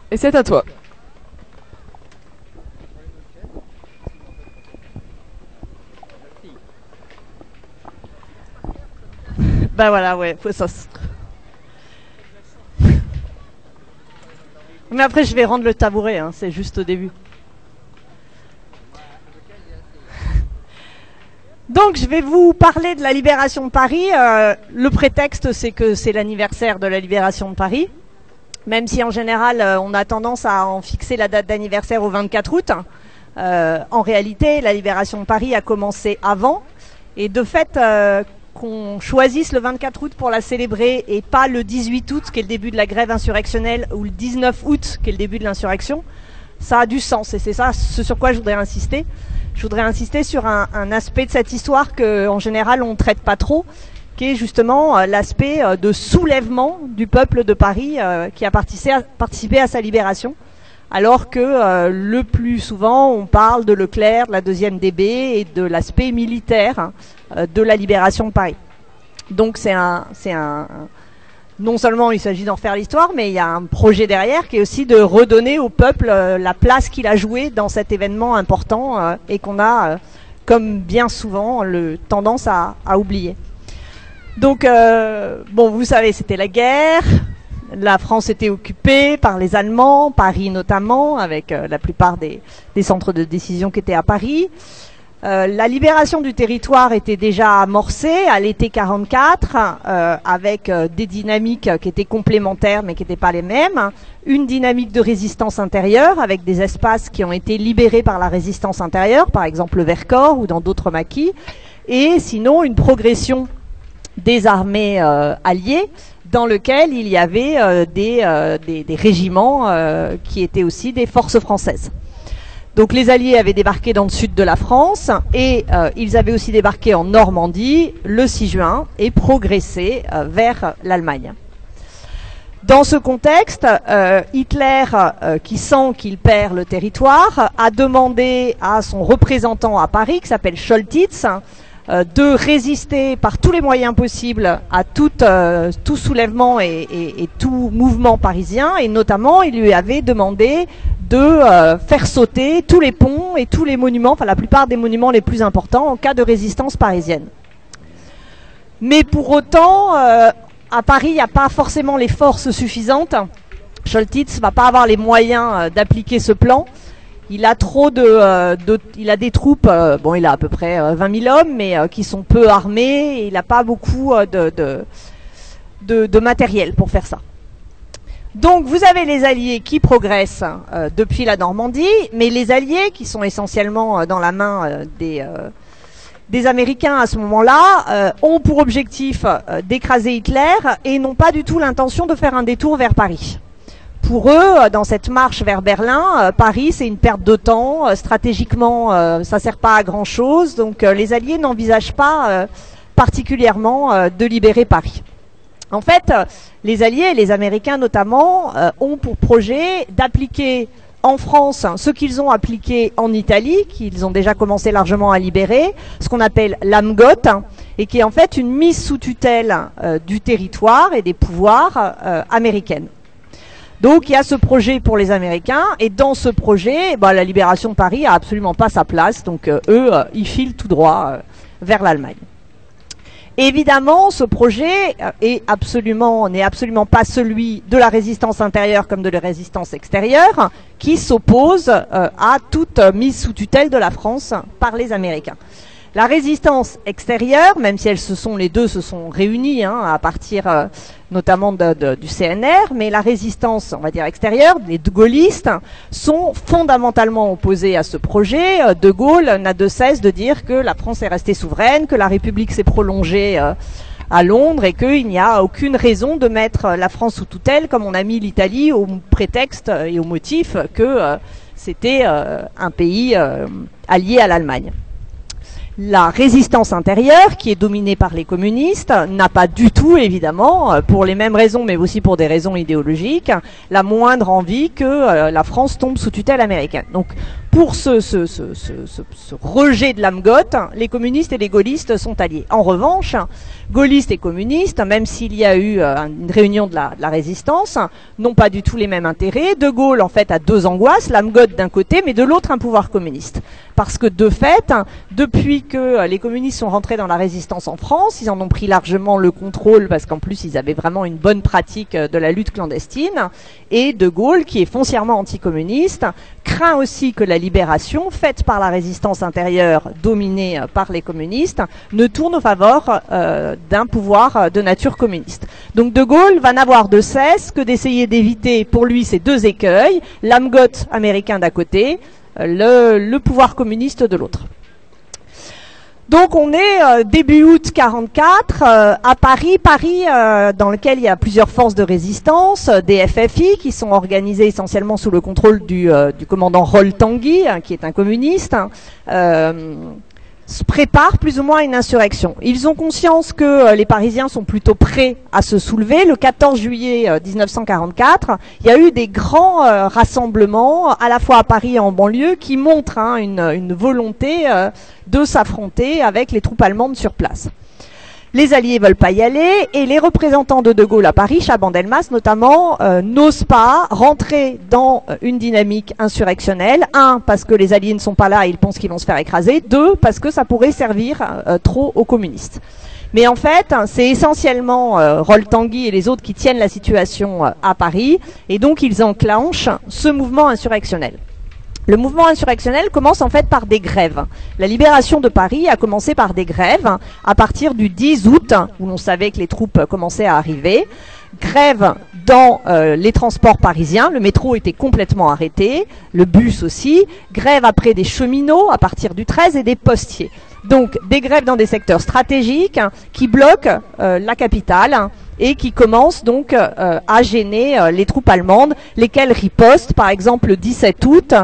Et c'est à toi. Bah voilà, ouais, faut ça. Mais après, je vais rendre le tabouret, hein, c'est juste au début. Donc, je vais vous parler de la libération de Paris. Le prétexte, c'est que c'est l'anniversaire de la libération de Paris. Même si, en général, on a tendance à en fixer la date d'anniversaire au 24 août. En réalité, la libération de Paris a commencé avant. Et de fait, qu'on choisisse le 24 août pour la célébrer et pas le 18 août, qui est le début de la grève insurrectionnelle, ou le 19 août, qui est le début de l'insurrection, ça a du sens. Et c'est ça ce sur quoi je voudrais insister. Je voudrais insister sur un aspect de cette histoire qu'en général on ne traite pas trop, qui est justement l'aspect de soulèvement du peuple de Paris qui a participé à sa libération, alors que le plus souvent on parle de Leclerc, de la deuxième DB et de l'aspect militaire de la libération de Paris. Donc non seulement il s'agit d'en faire l'histoire, mais il y a un projet derrière qui est aussi de redonner au peuple la place qu'il a jouée dans cet événement important et qu'on a, comme bien souvent, tendance à oublier. Donc, bon, vous savez, c'était la guerre. La France était occupée par les Allemands, Paris notamment, avec la plupart des centres de décision qui étaient à Paris. La libération du territoire était déjà amorcée à l'été 44 avec des dynamiques qui étaient complémentaires mais qui n'étaient pas les mêmes. Une dynamique de résistance intérieure avec des espaces qui ont été libérés par la résistance intérieure, par exemple le Vercors ou dans d'autres maquis. Et sinon une progression des armées alliées dans lequel il y avait des régiments qui étaient aussi des forces françaises. Donc les Alliés avaient débarqué dans le sud de la France et ils avaient aussi débarqué en Normandie le 6 juin et progressé vers l'Allemagne. Dans ce contexte, Hitler, qui sent qu'il perd le territoire, a demandé à son représentant à Paris, qui s'appelle Choltitz, de résister par tous les moyens possibles à tout soulèvement et tout mouvement parisien, et notamment il lui avait demandé de faire sauter tous les ponts et tous les monuments, enfin la plupart des monuments les plus importants en cas de résistance parisienne. Mais pour autant, à Paris, il n'y a pas forcément les forces suffisantes. Choltitz ne va pas avoir les moyens d'appliquer ce plan. Il a il a des troupes, bon, il a à peu près 20 000 hommes, mais qui sont peu armés, et il n'a pas beaucoup de matériel pour faire ça. Donc vous avez les Alliés qui progressent depuis la Normandie, mais les Alliés qui sont essentiellement dans la main des Américains à ce moment-là ont pour objectif d'écraser Hitler et n'ont pas du tout l'intention de faire un détour vers Paris. Pour eux, dans cette marche vers Berlin, Paris c'est une perte de temps, stratégiquement ça sert pas à grand chose, donc les Alliés n'envisagent pas particulièrement de libérer Paris. En fait, les Alliés, et les Américains notamment, ont pour projet d'appliquer en France ce qu'ils ont appliqué en Italie, qu'ils ont déjà commencé largement à libérer, ce qu'on appelle l'AMGOT, et qui est en fait une mise sous tutelle du territoire et des pouvoirs américaines. Donc il y a ce projet pour les Américains, et dans ce projet, la libération de Paris a absolument pas sa place, donc eux, ils filent tout droit vers l'Allemagne. Évidemment, ce projet n'est absolument pas celui de la résistance intérieure comme de la résistance extérieure, qui s'oppose à toute mise sous tutelle de la France par les Américains. La résistance extérieure, même si les deux se sont réunis à partir notamment du CNR, mais la résistance, on va dire extérieure, les gaullistes, sont fondamentalement opposés à ce projet. De Gaulle n'a de cesse de dire que la France est restée souveraine, que la République s'est prolongée à Londres et qu'il n'y a aucune raison de mettre la France sous tutelle comme on a mis l'Italie au prétexte et au motif que c'était un pays allié à l'Allemagne. La résistance intérieure, qui est dominée par les communistes, n'a pas du tout, évidemment, pour les mêmes raisons, mais aussi pour des raisons idéologiques, la moindre envie que la France tombe sous tutelle américaine. Donc, pour ce rejet de l'âme-goth, les communistes et les gaullistes sont alliés. En revanche, gaullistes et communistes, même s'il y a eu une réunion de la résistance, n'ont pas du tout les mêmes intérêts. De Gaulle, en fait, a deux angoisses, l'âme-goth d'un côté, mais de l'autre, un pouvoir communiste. Parce que, de fait, depuis que les communistes sont rentrés dans la résistance en France, ils en ont pris largement le contrôle, parce qu'en plus, ils avaient vraiment une bonne pratique de la lutte clandestine. Et De Gaulle, qui est foncièrement anticommuniste, craint aussi que la libération, faite par la résistance intérieure, dominée par les communistes, ne tourne en faveur d'un pouvoir de nature communiste. Donc De Gaulle va n'avoir de cesse que d'essayer d'éviter pour lui ces deux écueils, l'âme-goth américain d'un côté, le pouvoir communiste de l'autre. Donc on est début août 44 à Paris, dans lequel il y a plusieurs forces de résistance, des FFI qui sont organisées essentiellement sous le contrôle du commandant Roll Tanguy, qui est un communiste, se préparent plus ou moins à une insurrection. Ils ont conscience que les Parisiens sont plutôt prêts à se soulever. Le 14 juillet 1944, il y a eu des grands rassemblements, à la fois à Paris et en banlieue, qui montrent une volonté de s'affronter avec les troupes allemandes sur place. Les Alliés veulent pas y aller et les représentants de Gaulle à Paris, Chaban-Delmas notamment, n'osent pas rentrer dans une dynamique insurrectionnelle. Un, parce que les Alliés ne sont pas là et ils pensent qu'ils vont se faire écraser. Deux, parce que ça pourrait servir trop aux communistes. Mais en fait, c'est essentiellement Roll Tanguy et les autres qui tiennent la situation à Paris et donc ils enclenchent ce mouvement insurrectionnel. Le mouvement insurrectionnel commence en fait par des grèves. La libération de Paris a commencé par des grèves à partir du 10 août, où l'on savait que les troupes commençaient à arriver. Grève dans les transports parisiens, le métro était complètement arrêté, le bus aussi. Grève après des cheminots à partir du 13 et des postiers. Donc des grèves dans des secteurs stratégiques qui bloquent la capitale et qui commencent donc à gêner les troupes allemandes, lesquelles ripostent. Par exemple, le 17 août,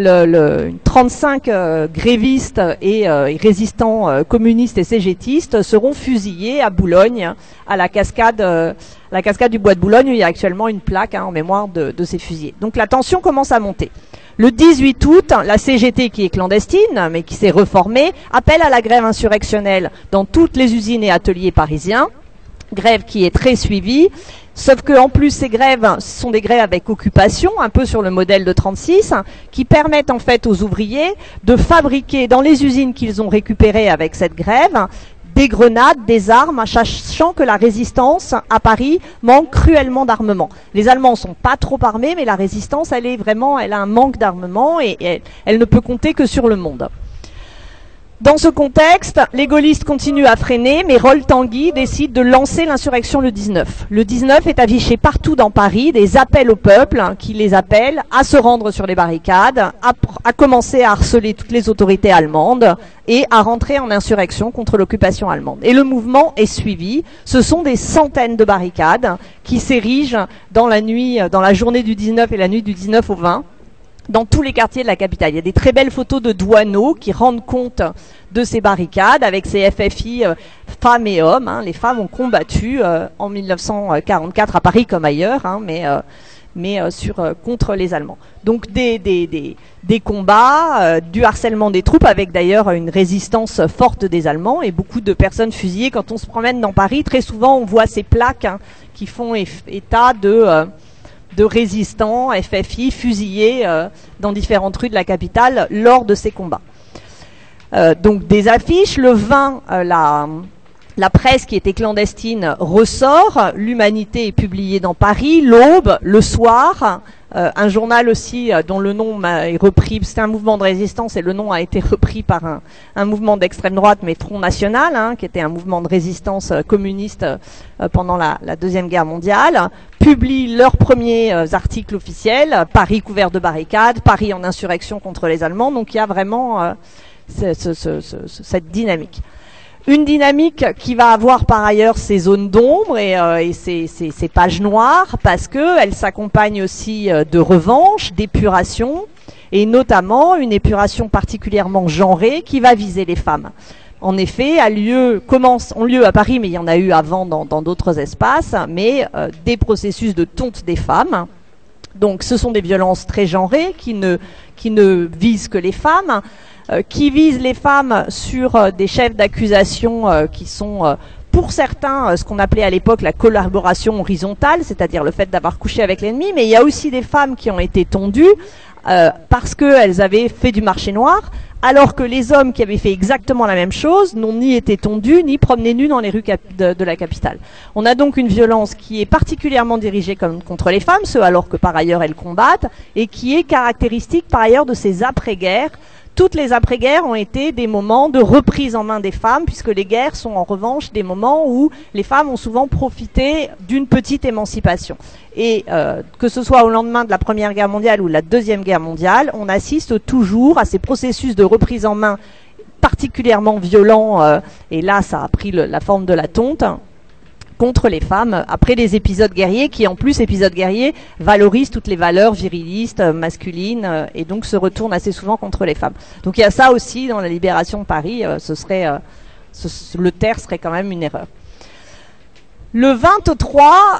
35 grévistes et résistants communistes et cégétistes seront fusillés à Boulogne, à la cascade du Bois de Boulogne, où il y a actuellement une plaque en mémoire de ces fusillés. Donc la tension commence à monter. Le 18 août, la CGT, qui est clandestine, mais qui s'est reformée, appelle à la grève insurrectionnelle dans toutes les usines et ateliers parisiens. Grève qui est très suivie, sauf que en plus ces grèves sont des grèves avec occupation, un peu sur le modèle de 36, qui permettent en fait aux ouvriers de fabriquer dans les usines qu'ils ont récupérées avec cette grève des grenades, des armes, sachant que la résistance à Paris manque cruellement d'armement. Les Allemands sont pas trop armés, mais la résistance, elle a un manque d'armement et elle ne peut compter que sur le monde. Dans ce contexte, les gaullistes continuent à freiner, mais Roll Tanguy décide de lancer l'insurrection le 19. Le 19 est affiché partout dans Paris des appels au peuple qui les appellent à se rendre sur les barricades, à commencer à harceler toutes les autorités allemandes et à rentrer en insurrection contre l'occupation allemande. Et le mouvement est suivi. Ce sont des centaines de barricades qui s'érigent dans la journée du 19 et la nuit du 19 au 20. Dans tous les quartiers de la capitale. Il y a des très belles photos de douaneaux qui rendent compte de ces barricades avec ces FFI femmes et hommes. Les femmes ont combattu en 1944 à Paris comme ailleurs, mais contre les Allemands. Donc des combats, du harcèlement des troupes avec d'ailleurs une résistance forte des Allemands et beaucoup de personnes fusillées. Quand on se promène dans Paris, très souvent on voit ces plaques qui font état de résistants FFI fusillés dans différentes rues de la capitale lors de ces combats. Donc des affiches, le 20, la presse qui était clandestine ressort, l'Humanité est publiée dans Paris, l'Aube, le Soir, un journal aussi dont le nom est repris, c'était un mouvement de résistance et le nom a été repris par un mouvement d'extrême droite, mais Front National, qui était un mouvement de résistance communiste pendant la Deuxième Guerre mondiale, publient leurs premiers articles officiels, Paris couvert de barricades, Paris en insurrection contre les Allemands, donc il y a vraiment cette dynamique. Une dynamique qui va avoir par ailleurs ses zones d'ombre et ses pages noires parce qu'elle s'accompagne aussi de revanche, d'épuration et notamment une épuration particulièrement genrée qui va viser les femmes. En effet, ont lieu à Paris, mais il y en a eu avant dans d'autres espaces, mais des processus de tonte des femmes. Donc ce sont des violences très genrées qui qui ne vise que les femmes, qui vise les femmes sur des chefs d'accusation qui sont pour certains ce qu'on appelait à l'époque la collaboration horizontale, c'est-à-dire le fait d'avoir couché avec l'ennemi, mais il y a aussi des femmes qui ont été tondues parce qu'elles avaient fait du marché noir, alors que les hommes qui avaient fait exactement la même chose n'ont ni été tondus, ni promenés nus dans les rues de la capitale. On a donc une violence qui est particulièrement dirigée contre les femmes, ce alors que par ailleurs elles combattent, et qui est caractéristique par ailleurs de ces après-guerres. Toutes les après-guerres ont été des moments de reprise en main des femmes, puisque les guerres sont en revanche des moments où les femmes ont souvent profité d'une petite émancipation. Et que ce soit au lendemain de la Première Guerre mondiale ou de la Deuxième Guerre mondiale, on assiste toujours à ces processus de reprise en main particulièrement violents, et là ça a pris la forme de la tonte, contre les femmes, après les épisodes guerriers, qui en plus, épisodes guerriers, valorisent toutes les valeurs virilistes, masculines, et donc se retournent assez souvent contre les femmes. Donc il y a ça aussi dans la libération de Paris, le taire serait quand même une erreur. Le 23,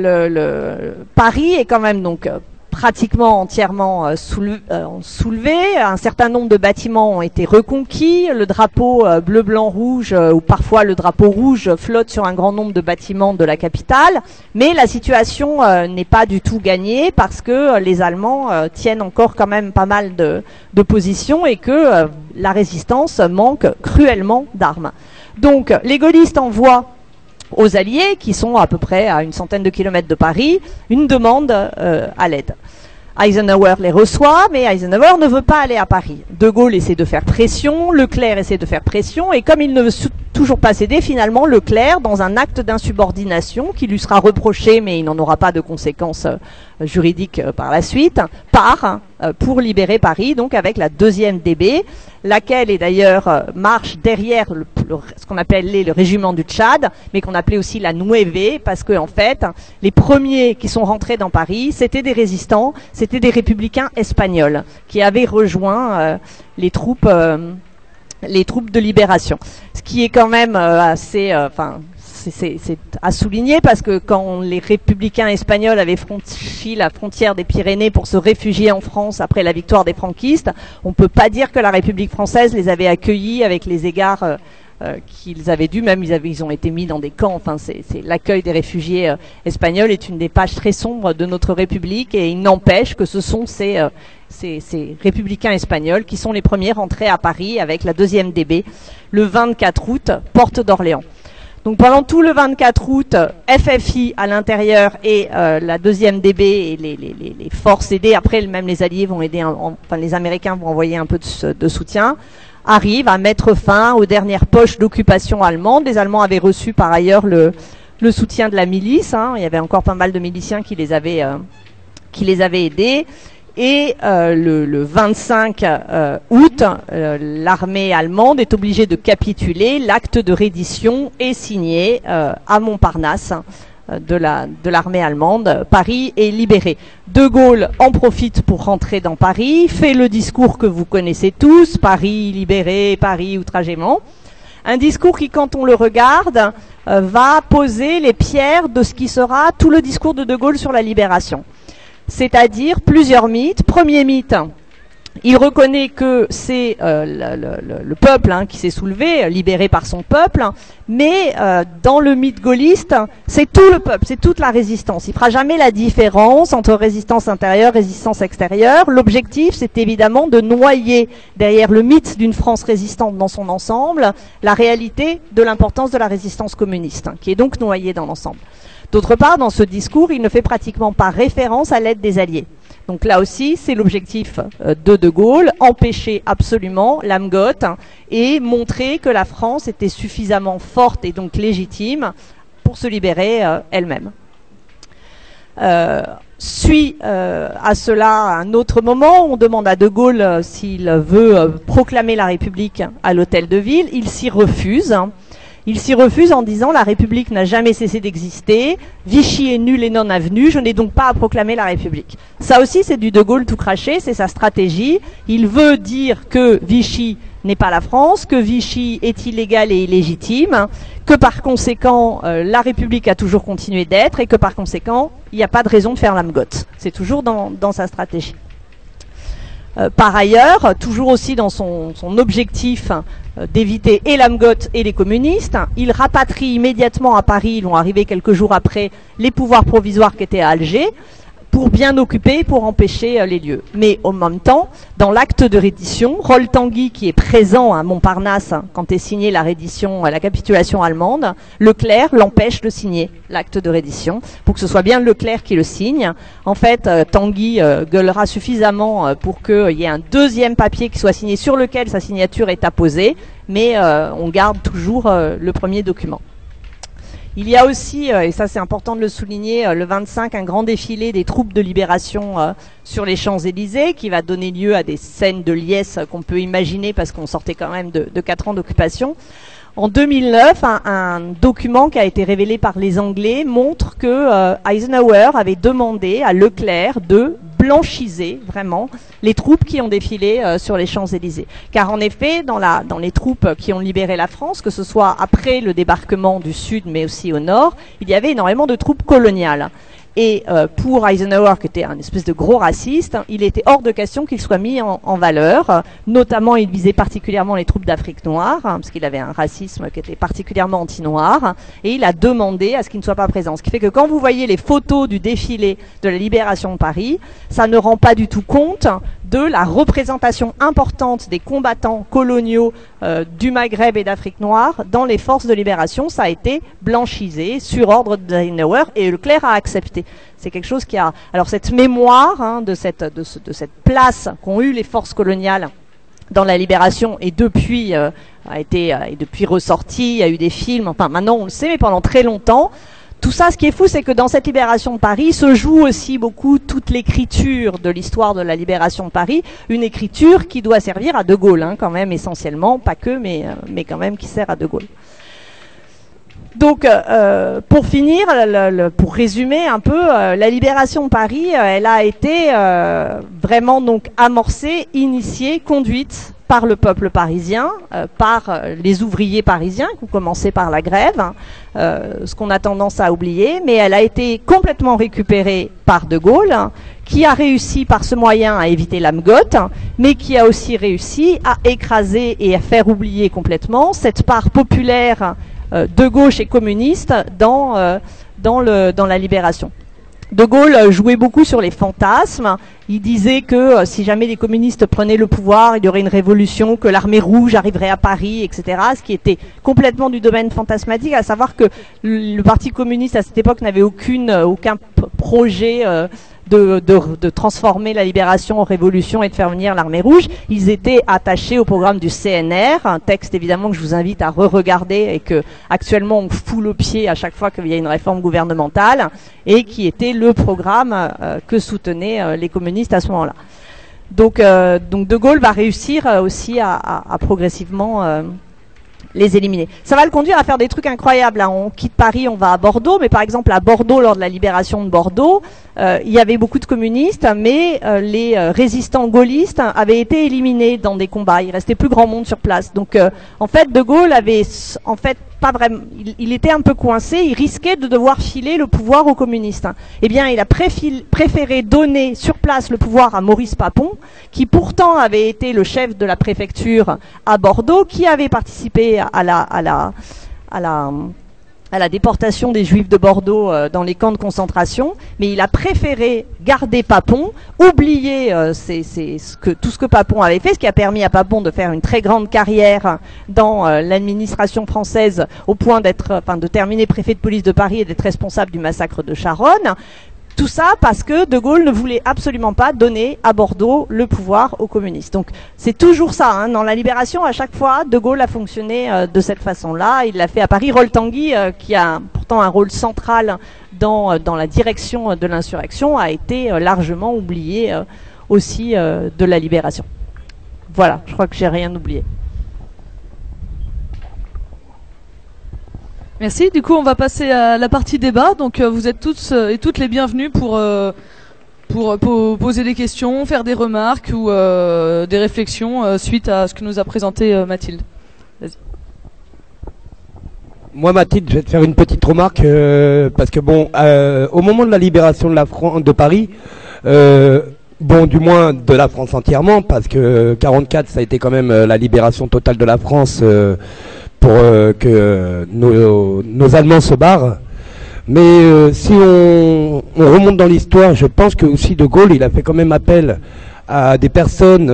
Paris est quand même donc pratiquement entièrement soulevé. Un certain nombre de bâtiments ont été reconquis. Le drapeau bleu, blanc, rouge, ou parfois le drapeau rouge, flotte sur un grand nombre de bâtiments de la capitale. Mais la situation n'est pas du tout gagnée parce que les Allemands tiennent encore quand même pas mal de positions et que la résistance manque cruellement d'armes. Donc les gaullistes envoient aux Alliés, qui sont à peu près à une centaine de kilomètres de Paris, une demande à l'aide. Eisenhower les reçoit, mais Eisenhower ne veut pas aller à Paris. De Gaulle essaie de faire pression, Leclerc essaie de faire pression, et comme il ne veut toujours pas céder, finalement, Leclerc, dans un acte d'insubordination qui lui sera reproché, mais il n'en aura pas de conséquences juridiques par la suite, part pour libérer Paris, donc avec la 2e DB, laquelle est d'ailleurs marche derrière ce qu'on appelait le régiment du Tchad, mais qu'on appelait aussi la Nueve, parce que en fait, les premiers qui sont rentrés dans Paris, c'était des résistants, c'était des républicains espagnols qui avaient rejoint les troupes de libération. Ce qui est quand même assez, c'est à souligner parce que quand les républicains espagnols avaient franchi la frontière des Pyrénées pour se réfugier en France après la victoire des franquistes, on ne peut pas dire que la République française les avait accueillis avec les égards qu'ils avaient dû, même ils ont été mis dans des camps. Enfin, c'est l'accueil des réfugiés espagnols est une des pages très sombres de notre République, et il n'empêche que ce sont ces républicains espagnols qui sont les premiers rentrés à Paris avec la 2e DB le 24 août, porte d'Orléans. Donc pendant tout le 24 août, FFI à l'intérieur et la 2e DB et les forces aidées, après même les Alliés vont aider, les Américains vont envoyer un peu de soutien, arrivent à mettre fin aux dernières poches d'occupation allemande. Les Allemands avaient reçu par ailleurs le soutien de la milice, il y avait encore pas mal de miliciens qui les avaient aidés. Et le 25 août, l'armée allemande est obligée de capituler. L'acte de reddition est signé à Montparnasse de l'armée allemande. Paris est libéré. De Gaulle en profite pour rentrer dans Paris, fait le discours que vous connaissez tous, Paris libéré, Paris outrageusement. Un discours qui, quand on le regarde, va poser les pierres de ce qui sera tout le discours de Gaulle sur la libération. C'est-à-dire plusieurs mythes. Premier mythe, il reconnaît que c'est le peuple qui s'est soulevé, libéré par son peuple, mais dans le mythe gaulliste, c'est tout le peuple, c'est toute la résistance. Il ne fera jamais la différence entre résistance intérieure, résistance extérieure. L'objectif, c'est évidemment de noyer derrière le mythe d'une France résistante dans son ensemble la réalité de l'importance de la résistance communiste, qui est donc noyée dans l'ensemble. D'autre part, dans ce discours, il ne fait pratiquement pas référence à l'aide des Alliés. Donc là aussi, c'est l'objectif de Gaulle, empêcher absolument l'AMGOT et montrer que la France était suffisamment forte et donc légitime pour se libérer elle-même. Suit à cela un autre moment, on demande à De Gaulle s'il veut proclamer la République à l'hôtel de ville, il s'y refuse. Il s'y refuse en disant « La République n'a jamais cessé d'exister, Vichy est nul et non avenu, je n'ai donc pas à proclamer la République. » Ça aussi, c'est du De Gaulle tout craché, c'est sa stratégie. Il veut dire que Vichy n'est pas la France, que Vichy est illégal et illégitime, que par conséquent, la République a toujours continué d'être et que par conséquent, il n'y a pas de raison de faire l'AMGOT. C'est toujours dans sa stratégie. Par ailleurs, toujours aussi dans son objectif d'éviter et l'AMGOT et les communistes, il rapatrie immédiatement à Paris, ils vont arriver quelques jours après, les pouvoirs provisoires qui étaient à Alger, pour bien occuper, pour empêcher les lieux. Mais en même temps, dans l'acte de reddition, Roll Tanguy, qui est présent à Montparnasse quand est signée la reddition, la capitulation allemande, Leclerc l'empêche de signer l'acte de reddition, pour que ce soit bien Leclerc qui le signe. En fait, Tanguy gueulera suffisamment pour qu'il y ait un deuxième papier qui soit signé sur lequel sa signature est apposée, mais on garde toujours le premier document. Il y a aussi, et ça c'est important de le souligner, le 25, un grand défilé des troupes de libération sur les Champs-Élysées qui va donner lieu à des scènes de liesse qu'on peut imaginer parce qu'on sortait quand même de 4 ans d'occupation. En 2009, un document qui a été révélé par les Anglais montre que Eisenhower avait demandé à Leclerc de blanchiser vraiment les troupes qui ont défilé sur les Champs-Élysées. Car en effet, dans les troupes qui ont libéré la France, que ce soit après le débarquement du Sud mais aussi au Nord, il y avait énormément de troupes coloniales. Et pour Eisenhower, qui était un espèce de gros raciste, il était hors de question qu'il soit mis en valeur. Notamment, il visait particulièrement les troupes d'Afrique noire, parce qu'il avait un racisme qui était particulièrement anti-noir. Et il a demandé à ce qu'il ne soit pas présent. Ce qui fait que quand vous voyez les photos du défilé de la libération de Paris, ça ne rend pas du tout compte de la représentation importante des combattants coloniaux du Maghreb et d'Afrique noire dans les forces de libération. Ça a été blanchisé sur ordre d'Eisenhower et Leclerc a accepté. C'est quelque chose qui a... Alors cette mémoire de cette place qu'ont eu les forces coloniales dans la libération et depuis depuis ressortie, il y a eu des films, enfin maintenant on le sait, mais pendant très longtemps, tout ça, ce qui est fou, c'est que dans cette libération de Paris se joue aussi beaucoup toute l'écriture de l'histoire de la libération de Paris, une écriture qui doit servir à De Gaulle, quand même essentiellement, pas que, mais quand même qui sert à De Gaulle. Donc, pour finir, pour résumer un peu, la libération de Paris, elle a été vraiment donc amorcée, initiée, conduite par le peuple parisien, par les ouvriers parisiens qui ont commencé par la grève, ce qu'on a tendance à oublier, mais elle a été complètement récupérée par De Gaulle, qui a réussi par ce moyen à éviter l'AMGOT, mais qui a aussi réussi à écraser et à faire oublier complètement cette part populaire de gauche et communiste dans la libération. De Gaulle jouait beaucoup sur les fantasmes. Il disait que si jamais les communistes prenaient le pouvoir, il y aurait une révolution, que l'armée rouge arriverait à Paris, etc. Ce qui était complètement du domaine fantasmatique, à savoir que le Parti communiste à cette époque n'avait aucun projet de transformer la libération en révolution et de faire venir l'armée rouge. Ils étaient attachés au programme du CNR, un texte évidemment que je vous invite à re-regarder et que actuellement on foule aux pieds à chaque fois qu'il y a une réforme gouvernementale, et qui était le programme que soutenaient les communistes à ce moment-là. Donc De Gaulle va réussir aussi à progressivement les éliminer. Ça va le conduire à faire des trucs incroyables. On quitte Paris, on va à Bordeaux, mais par exemple à Bordeaux, lors de la libération de Bordeaux, il y avait beaucoup de communistes, mais les résistants gaullistes avaient été éliminés dans des combats. Il restait plus grand monde sur place. Donc en fait, De Gaulle avait pas vraiment, il était un peu coincé, il risquait de devoir filer le pouvoir aux communistes. Eh bien, il a préféré donner sur place le pouvoir à Maurice Papon, qui pourtant avait été le chef de la préfecture à Bordeaux, qui avait participé à la déportation des Juifs de Bordeaux dans les camps de concentration, mais il a préféré garder Papon, oublier tout ce que Papon avait fait, ce qui a permis à Papon de faire une très grande carrière dans l'administration française, au point de terminer préfet de police de Paris et d'être responsable du massacre de Charonne. Tout ça parce que De Gaulle ne voulait absolument pas donner à Bordeaux le pouvoir aux communistes. Donc c'est toujours ça, dans la libération, à chaque fois, De Gaulle a fonctionné de cette façon-là. Il l'a fait à Paris. Roll Tanguy, qui a pourtant un rôle central dans la direction de l'insurrection, a été largement oublié aussi de la libération. Voilà, je crois que j'ai rien oublié. Merci. Du coup, on va passer à la partie débat. Donc, vous êtes tous et toutes les bienvenus pour poser des questions, faire des remarques ou des réflexions suite à ce que nous a présenté Mathilde. Vas-y. Moi, Mathilde, je vais te faire une petite remarque parce que bon, au moment de la libération de Paris, bon, du moins de la France entièrement, parce que 44, ça a été quand même la libération totale de la France pour que nos Allemands se barrent. Mais si on remonte dans l'histoire, je pense que aussi De Gaulle, il a fait quand même appel à des personnes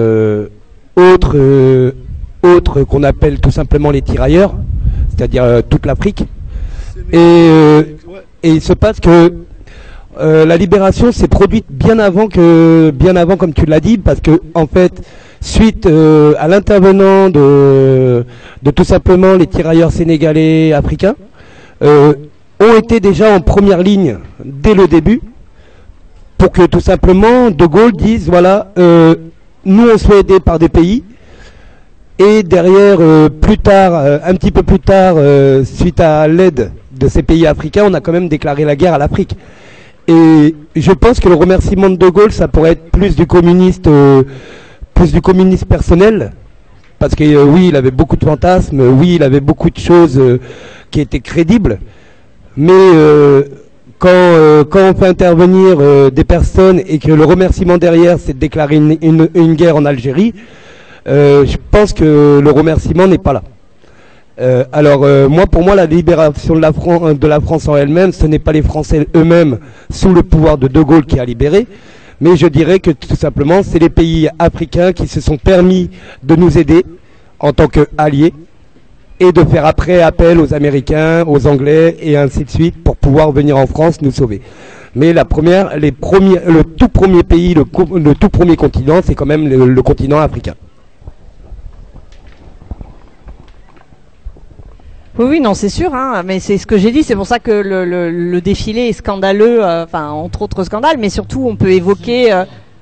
autres qu'on appelle tout simplement les tirailleurs, c'est-à-dire toute l'Afrique. Et il se passe que la libération s'est produite bien avant, comme tu l'as dit, parce que en fait, suite à l'intervenant de tout simplement les tirailleurs sénégalais africains, ont été déjà en première ligne dès le début, pour que tout simplement De Gaulle dise voilà, nous on se fait aider par des pays, et derrière, plus tard, un petit peu plus tard, suite à l'aide de ces pays africains, on a quand même déclaré la guerre à l'Afrique. Et je pense que le remerciement de Gaulle, ça pourrait être plus du communiste personnel, parce que oui, il avait beaucoup de fantasmes, oui, il avait beaucoup de choses qui étaient crédibles, mais quand on fait intervenir des personnes et que le remerciement derrière, c'est de déclarer une guerre en Algérie, je pense que le remerciement n'est pas là. Pour moi, la libération de la France en elle-même, ce n'est pas les Français eux-mêmes sous le pouvoir de Gaulle qui a libéré, mais je dirais que tout simplement, c'est les pays africains qui se sont permis de nous aider en tant qu'alliés et de faire après appel aux Américains, aux Anglais et ainsi de suite pour pouvoir venir en France nous sauver. Mais le tout premier pays, le tout premier continent, c'est quand même le continent africain. Oui, non, c'est sûr, hein, mais c'est ce que j'ai dit, c'est pour ça que le défilé est scandaleux, entre autres scandales, mais surtout on peut évoquer,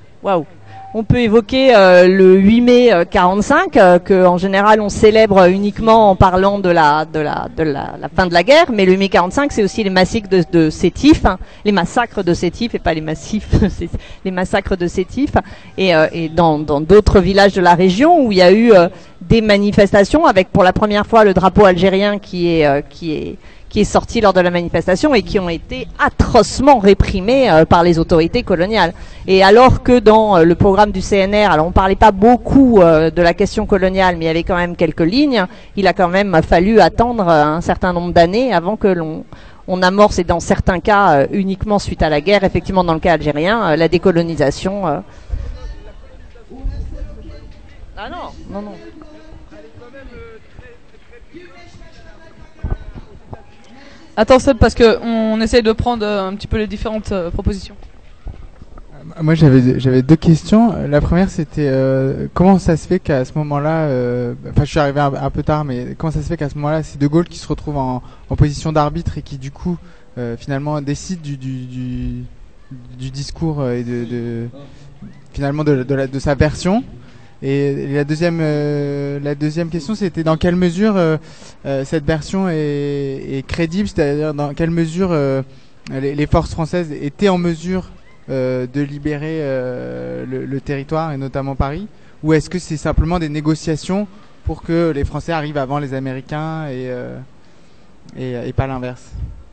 le 8 mai 45, que en général on célèbre uniquement en parlant de la fin de la guerre, mais le 8 mai 45, c'est aussi les massacres de Sétif, les massacres de Sétif et pas les massifs, c'est les massacres de Sétif, et dans d'autres villages de la région où il y a eu des manifestations avec pour la première fois le drapeau algérien qui est sorti lors de la manifestation et qui ont été atrocement réprimés par les autorités coloniales. Et alors que dans le programme du CNR, alors on parlait pas beaucoup de la question coloniale, mais il y avait quand même quelques lignes, il a quand même fallu attendre un certain nombre d'années avant que on amorce, et dans certains cas uniquement suite à la guerre, effectivement dans le cas algérien, la décolonisation. Ah non. Attends Seb, parce qu'on essaye de prendre un petit peu les différentes propositions. Moi j'avais deux questions. La première c'était comment ça se fait qu'à ce moment-là, je suis arrivé un peu tard, mais comment ça se fait qu'à ce moment-là c'est De Gaulle qui se retrouve en position d'arbitre et qui du coup finalement décide du discours et finalement de sa version. Et la deuxième question, c'était dans quelle mesure cette version est crédible, c'est-à-dire dans quelle mesure les forces françaises étaient en mesure de libérer le territoire, et notamment Paris, ou est-ce que c'est simplement des négociations pour que les Français arrivent avant les Américains et pas l'inverse?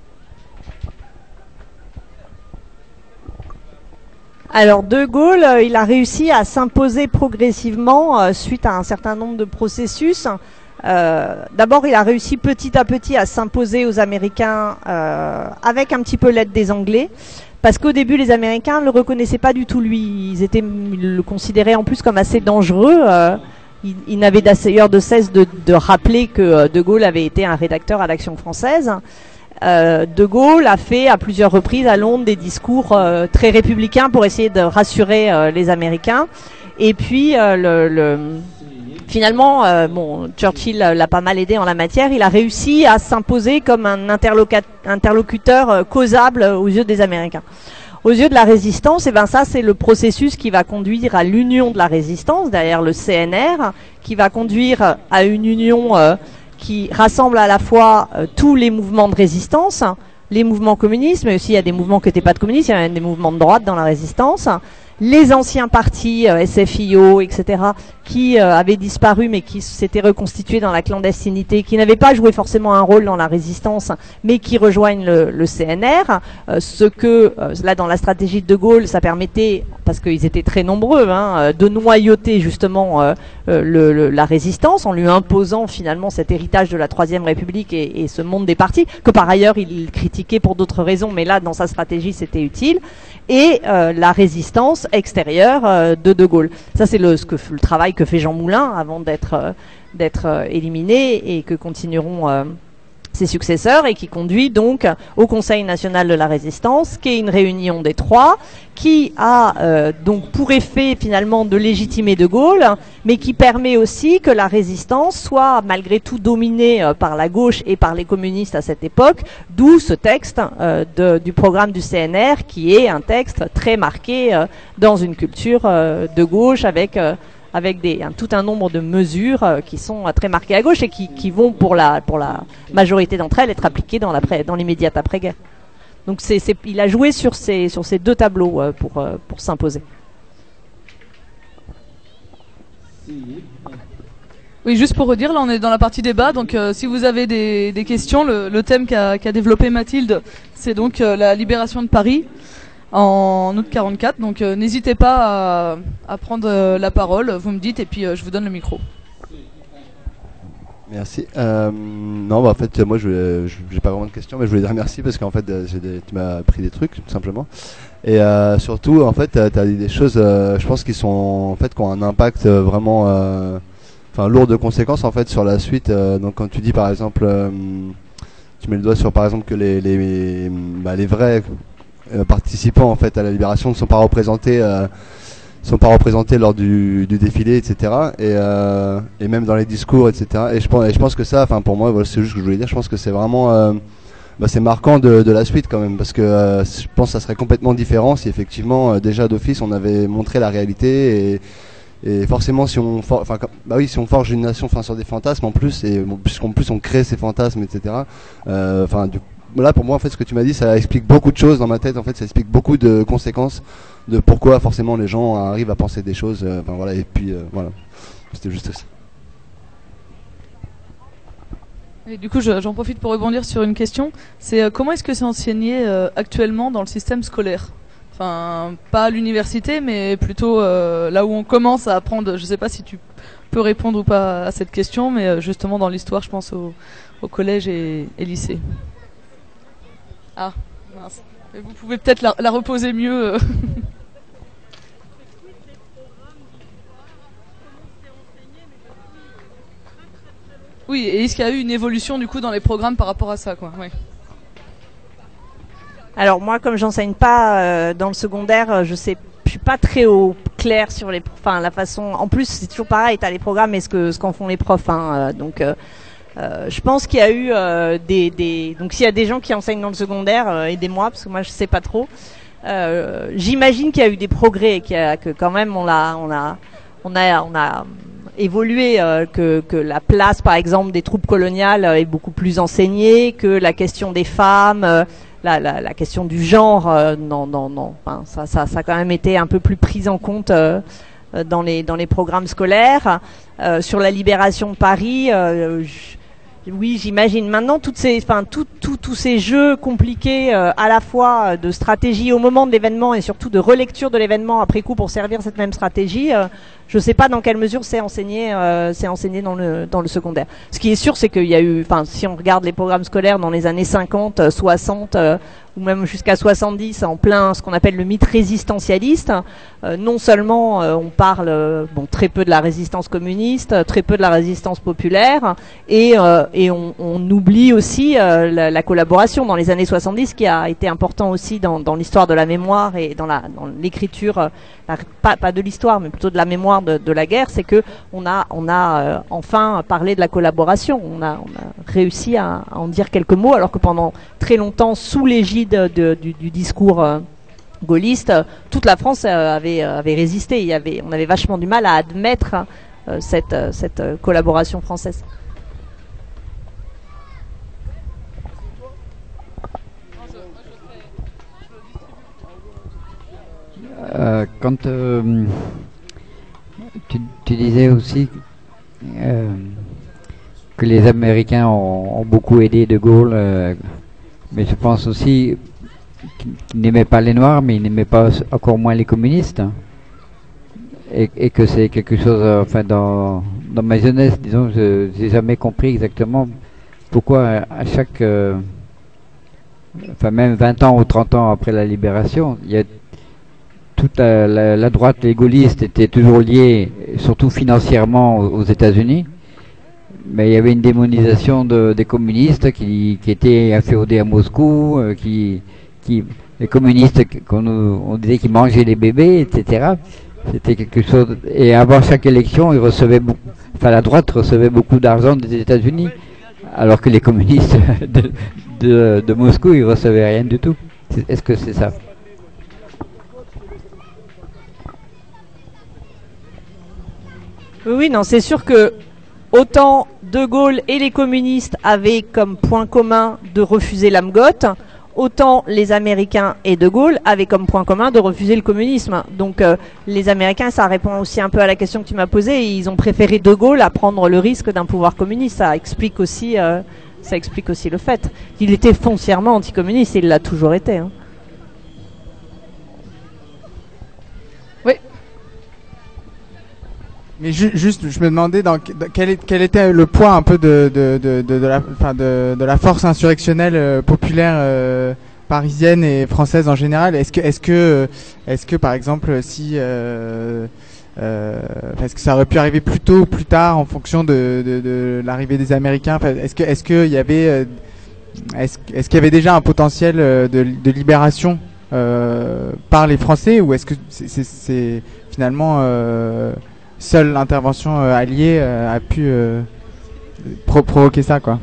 Alors De Gaulle, il a réussi à s'imposer progressivement suite à un certain nombre de processus. D'abord, il a réussi petit à petit à s'imposer aux Américains avec un petit peu l'aide des Anglais, parce qu'au début, les Américains ne le reconnaissaient pas du tout lui. Ils le considéraient en plus comme assez dangereux. Il n'avait d'ailleurs de cesse de rappeler que De Gaulle avait été un rédacteur à l'Action française. De Gaulle a fait à plusieurs reprises à Londres des discours très républicains pour essayer de rassurer les Américains. Et puis finalement, Churchill l'a pas mal aidé en la matière. Il a réussi à s'imposer comme un interlocuteur causable aux yeux des Américains. Aux yeux de la résistance, ça c'est le processus qui va conduire à l'union de la résistance derrière le CNR, qui va conduire à une union qui rassemble à la fois tous les mouvements de résistance, les mouvements communistes, mais aussi il y a des mouvements qui n'étaient pas de communistes, il y a des mouvements de droite dans la résistance, les anciens partis SFIO, etc., qui avaient disparu mais qui s'étaient reconstitués dans la clandestinité, qui n'avaient pas joué forcément un rôle dans la résistance, mais qui rejoignent le CNR. Ce que, là, dans la stratégie de Gaulle, ça permettait, parce qu'ils étaient très nombreux, de noyauter justement la résistance, en lui imposant finalement cet héritage de la Troisième République et ce monde des partis, que par ailleurs il critiquait pour d'autres raisons, mais là, dans sa stratégie, c'était utile, et la résistance extérieure de Gaulle. Ça, c'est le travail que fait Jean Moulin avant d'être éliminé, et que continueront ses successeurs, et qui conduit donc au Conseil national de la résistance, qui est une réunion des trois, qui a donc pour effet finalement de légitimer De Gaulle, mais qui permet aussi que la résistance soit malgré tout dominée par la gauche et par les communistes à cette époque, d'où ce texte du programme du CNR, qui est un texte très marqué dans une culture de gauche, avec tout un nombre de mesures qui sont très marquées à gauche et qui vont pour la majorité d'entre elles être appliquées dans l'immédiate après-guerre. Donc il a joué sur ces deux tableaux pour s'imposer. Oui, juste pour redire, là on est dans la partie débat, donc si vous avez des questions, le thème qu'a développé Mathilde, c'est donc la libération de Paris en août 44, donc n'hésitez pas à prendre la parole, vous me dites, et puis je vous donne le micro. Merci. Non, en fait, moi, j'ai pas vraiment de questions, mais je voulais dire merci parce qu'en fait, tu m'as appris des trucs, tout simplement. Et surtout, en fait, t'as dit des choses, je pense, qui ont un impact vraiment, lourd de conséquences, en fait, sur la suite. Donc, quand tu dis, par exemple, tu mets le doigt sur, par exemple, que les vrais participants, en fait, à la libération ne sont pas représentés lors du défilé, etc. Et même dans les discours, etc. Et je pense que ça, pour moi, voilà, c'est juste ce que je voulais dire. Je pense que c'est vraiment, c'est marquant de la suite quand même, parce que je pense que ça serait complètement différent si effectivement déjà d'office on avait montré la réalité et forcément si on forge une nation, sur des fantasmes en plus, et puisqu'en plus on crée ces fantasmes, etc. Là, pour moi, en fait, ce que tu m'as dit, ça explique beaucoup de choses dans ma tête. En fait, ça explique beaucoup de conséquences de pourquoi forcément les gens arrivent à penser des choses. Et puis voilà, c'était juste ça. Et du coup, j'en profite pour rebondir sur une question. C'est comment est-ce que c'est enseigné actuellement dans le système scolaire ? Enfin, pas à l'université, mais plutôt là où on commence à apprendre. Je sais pas si tu peux répondre ou pas à cette question, mais justement dans l'histoire, je pense au collège et lycée. Ah, mince. Mais vous pouvez peut-être la reposer mieux. Oui, et est-ce qu'il y a eu une évolution du coup dans les programmes par rapport à ça, quoi ? Ouais. Alors moi, comme j'enseigne pas dans le secondaire, je suis pas très au clair sur la façon. En plus, c'est toujours pareil, t'as les programmes et ce qu'en font les profs. Je pense qu'il y a eu donc s'il y a des gens qui enseignent dans le secondaire, aidez-moi parce que moi je sais pas trop. J'imagine qu'il y a eu des progrès, que quand même on a évolué, que la place par exemple des troupes coloniales est beaucoup plus enseignée, que la question des femmes, la question du genre, ça a quand même été un peu plus prise en compte dans les programmes scolaires. Sur la libération de Paris, oui, j'imagine. Maintenant, tous ces jeux compliqués, à la fois de stratégie au moment de l'événement et surtout de relecture de l'événement après coup pour servir cette même stratégie, je ne sais pas dans quelle mesure c'est enseigné dans le secondaire. Ce qui est sûr, c'est qu'il y a eu, si on regarde les programmes scolaires dans les années 50, 60 ou même jusqu'à 70, en plein ce qu'on appelle le mythe résistentialiste, non seulement on parle très peu de la résistance communiste, très peu de la résistance populaire, et on oublie aussi la collaboration dans les années 70, qui a été important aussi dans l'histoire de la mémoire et dans l'écriture, pas de l'histoire, mais plutôt de la mémoire de la guerre. C'est que on a enfin parlé de la collaboration. On a réussi à en dire quelques mots, alors que pendant très longtemps, sous l'égide du discours gaulliste, toute la France avait résisté. On avait vachement du mal à admettre cette collaboration française. Quand tu disais aussi que les Américains ont beaucoup aidé De Gaulle, mais je pense aussi qu'ils n'aimaient pas les Noirs, mais ils n'aimaient pas encore moins les communistes. Et que c'est quelque chose, enfin dans ma jeunesse, disons, je n'ai jamais compris exactement pourquoi à chaque, enfin même 20 ans ou 30 ans après la libération, il y a toute la droite, les gaullistes étaient toujours liés, surtout financièrement, aux États-Unis. Mais il y avait une démonisation des communistes qui étaient inféodés à Moscou, les communistes, on disait qu'ils mangeaient les bébés, etc. C'était quelque chose. Et avant chaque élection, la droite recevait beaucoup d'argent des États-Unis, alors que les communistes de Moscou, ils recevaient rien du tout. Est-ce que c'est ça? Oui, non, c'est sûr que autant De Gaulle et les communistes avaient comme point commun de refuser l'AMGOT, autant les Américains et De Gaulle avaient comme point commun de refuser le communisme. Donc les Américains, ça répond aussi un peu à la question que tu m'as posée, ils ont préféré De Gaulle à prendre le risque d'un pouvoir communiste. Ça explique aussi le fait. Il était foncièrement anticommuniste et il l'a toujours été. Hein. Oui. Mais juste, je me demandais quel était le poids un peu de la force insurrectionnelle populaire parisienne et française en général. Est-ce que par exemple, si est-ce que ça aurait pu arriver plus tôt ou plus tard en fonction de l'arrivée des Américains? Enfin, est-ce qu'il y avait déjà un potentiel de libération par les Français, ou est-ce que c'est finalement seule l'intervention alliée a pu provoquer ça, quoi?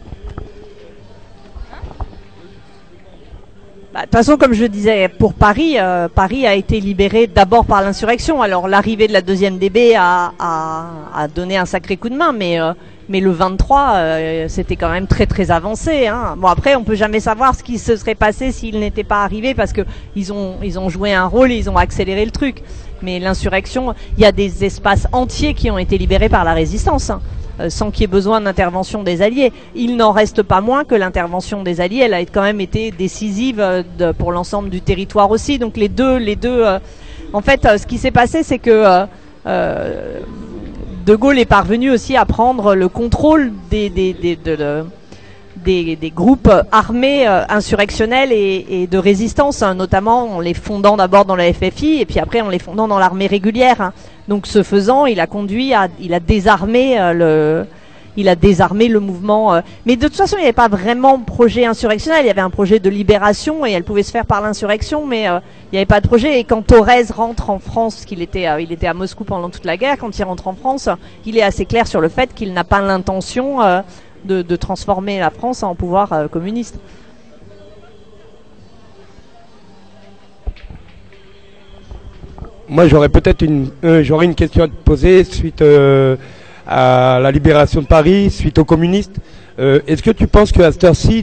De toute façon, comme je disais, pour Paris, Paris a été libéré d'abord par l'insurrection. Alors l'arrivée de la deuxième DB a donné un sacré coup de main, mais le 23, c'était quand même très très avancé. Hein. Bon, après, on peut jamais savoir ce qui se serait passé s'il n'était pas arrivé, parce que ils ont joué un rôle, ils ont accéléré le truc. Mais l'insurrection, il y a des espaces entiers qui ont été libérés par la résistance, hein, sans qu'il y ait besoin d'intervention des Alliés. Il n'en reste pas moins que l'intervention des Alliés, elle a quand même été décisive pour l'ensemble du territoire aussi. Donc les deux. En fait, ce qui s'est passé, c'est que De Gaulle est parvenu aussi à prendre le contrôle des groupes armés insurrectionnels et de résistance, hein, notamment en les fondant d'abord dans la FFI et puis après en les fondant dans l'armée régulière. Hein. Donc ce faisant, il a désarmé le mouvement. Mais de toute façon, il n'y avait pas vraiment de projet insurrectionnel. Il y avait un projet de libération et elle pouvait se faire par l'insurrection, mais il n'y avait pas de projet. Et quand Thorez rentre en France, parce qu'il était à Moscou pendant toute la guerre, quand il rentre en France, il est assez clair sur le fait qu'il n'a pas l'intention de transformer la France en pouvoir communiste. Moi, j'aurais peut-être une question à te poser suite à la libération de Paris, suite aux communistes. Est-ce que tu penses qu'à cette heure-ci,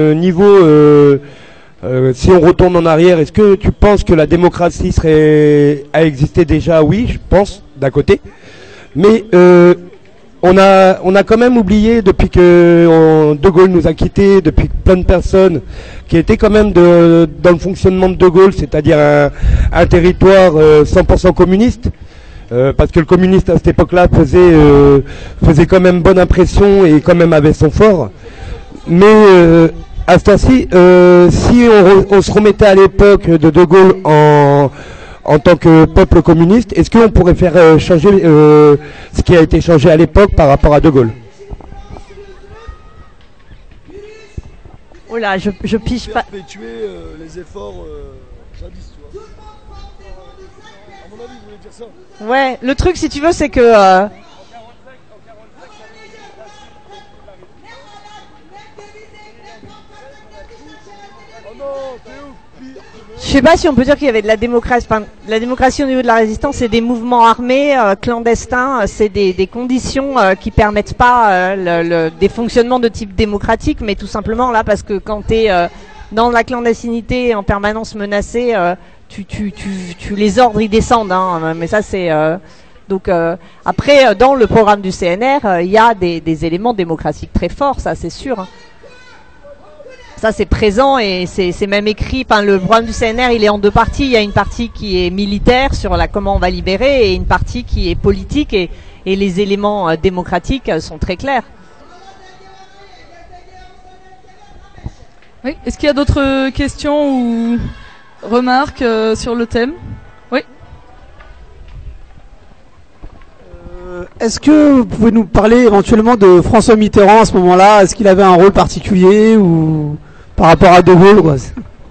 si on retourne en arrière, est-ce que tu penses que la démocratie a existé déjà? Oui, je pense, d'un côté. Mais on a quand même oublié, depuis que De Gaulle nous a quittés, depuis plein de personnes qui étaient quand même dans le fonctionnement de De Gaulle, c'est-à-dire un territoire 100% communiste, parce que le communiste à cette époque-là faisait quand même bonne impression et quand même avait son fort. Mais à ce temps-ci, si on se remettait à l'époque de Gaulle en tant que peuple communiste, est-ce qu'on pourrait faire changer ce qui a été changé à l'époque par rapport à De Gaulle? Oh là, je pige pas. Perpétuer les efforts jadis, tu vois. À mon avis, vous voulez dire ça? Ouais, le truc, si tu veux, c'est que je sais pas si on peut dire qu'il y avait de la démocratie. Enfin, la démocratie au niveau de la résistance, c'est des mouvements armés clandestins, c'est des conditions qui permettent pas des fonctionnements de type démocratique, mais tout simplement là parce que quand t'es dans la clandestinité en permanence menacé, les ordres ils descendent, hein, mais ça c'est donc après dans le programme du CNR il y a des éléments démocratiques très forts, ça c'est sûr, hein. Ça c'est présent et c'est même écrit. Enfin, le programme du CNR il est en deux parties. Il y a une partie qui est militaire sur comment on va libérer et une partie qui est politique et les éléments démocratiques sont très clairs. Oui. Est-ce qu'il y a d'autres questions ou remarques sur le thème? Oui. Est-ce que vous pouvez nous parler éventuellement de François Mitterrand à ce moment-là? Est-ce qu'il avait un rôle particulier ou par rapport à De Gaulle, quoi?